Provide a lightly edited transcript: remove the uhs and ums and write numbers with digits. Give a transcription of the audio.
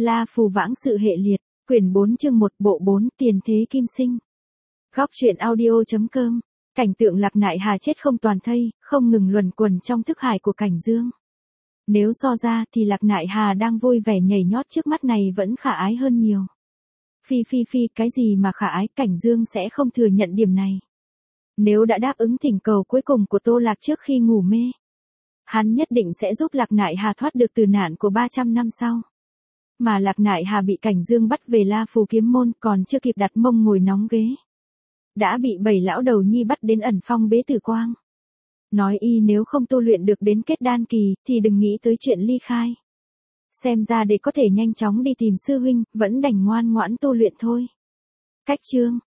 La Phù Vãng Sự Hệ Liệt, quyển 4 chương 1 bộ 4 Tiền Thế Kim Sinh. Góc truyện audio.com. Cảnh tượng Lạc Nại Hà chết không toàn thây, không ngừng luẩn quẩn trong thức hải của Cảnh Dương. Nếu so ra thì Lạc Nại Hà đang vui vẻ nhảy nhót trước mắt này vẫn khả ái hơn nhiều. Phi, cái gì mà khả ái, Cảnh Dương sẽ không thừa nhận điểm này. Nếu đã đáp ứng thỉnh cầu cuối cùng của Tô Lạc trước khi ngủ mê, hắn nhất định sẽ giúp Lạc Nại Hà thoát được từ nạn của 300 năm sau. Mà Lạc Nại Hà bị Cảnh Dương bắt về La Phù Kiếm Môn còn chưa kịp đặt mông ngồi nóng ghế, đã bị 7 lão đầu nhi bắt đến ẩn phong bế tử quang. Nói y nếu không tu luyện được đến kết đan kỳ thì đừng nghĩ tới chuyện ly khai. Xem ra để có thể nhanh chóng đi tìm sư huynh, vẫn đành ngoan ngoãn tu luyện thôi. Cách chương,